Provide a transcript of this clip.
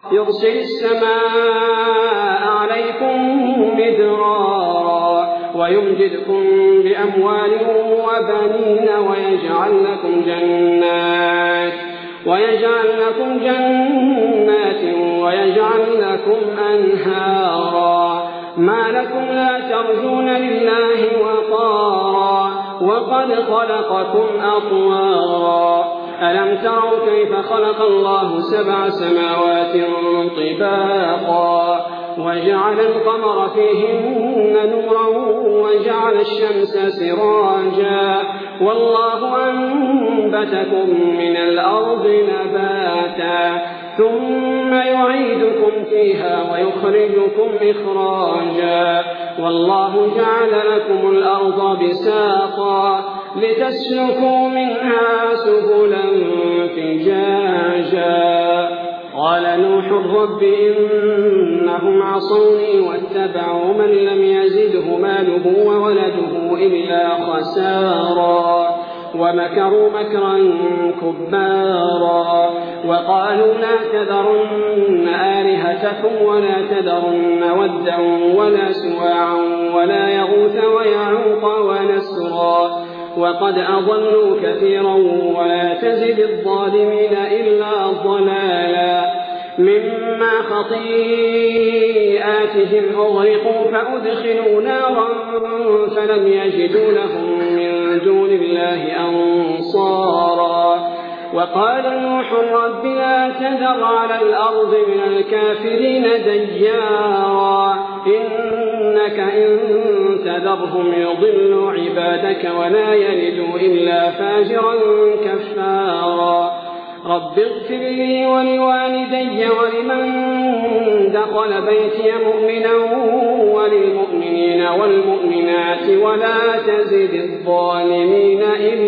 يرسل السماء عليكم مدرارا ويمددكم بأموال وبنين ويجعل لكم جنات ويجعل لكم أنهارا ما لكم لا ترجون لله وقارا وقد خلقكم أطوارا ألم تروا كيف خلق الله 7 سماوات طباقا وجعل القمر فيهن نورا وجعل الشمس سراجا والله أنبتكم من الأرض نباتا ثم يعيدكم فيها ويخرجكم إخراجا والله جعل لكم الأرض بساطا لتسلكوا منها سبلا فجاجا قال نوح رب إنهم عصوني واتبعوا من لم يزده ماله وولده إلا خسارا ومكروا مكرا كبارا وقالوا لا تذرن آلهتكم ولا تذرن ودا ولا سواعا ولا يغوث ويعوق ونسرا وقد أضلوا كثيرا ولا تزد الظالمين إلا ضلالا مما خطيئاتهم أغرقوا فأدخلوا نارا فلم يجدوا لهم من دون الله أنصارا وقال نوح رب لا تذر على الأرض من الكافرين ديارا إنك إن تذرهم يضلوا عبادك ولا يلدوا إلا فاجرا كفارا رب اغفر لي ولوالدي ولمن دخل بيتي مؤمنا وللمؤمنين والمؤمنات ولا تزد الظالمين إلا